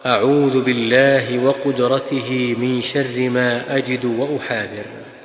أعوذ بالله وقدرته من شر ما أجد وأحاذر.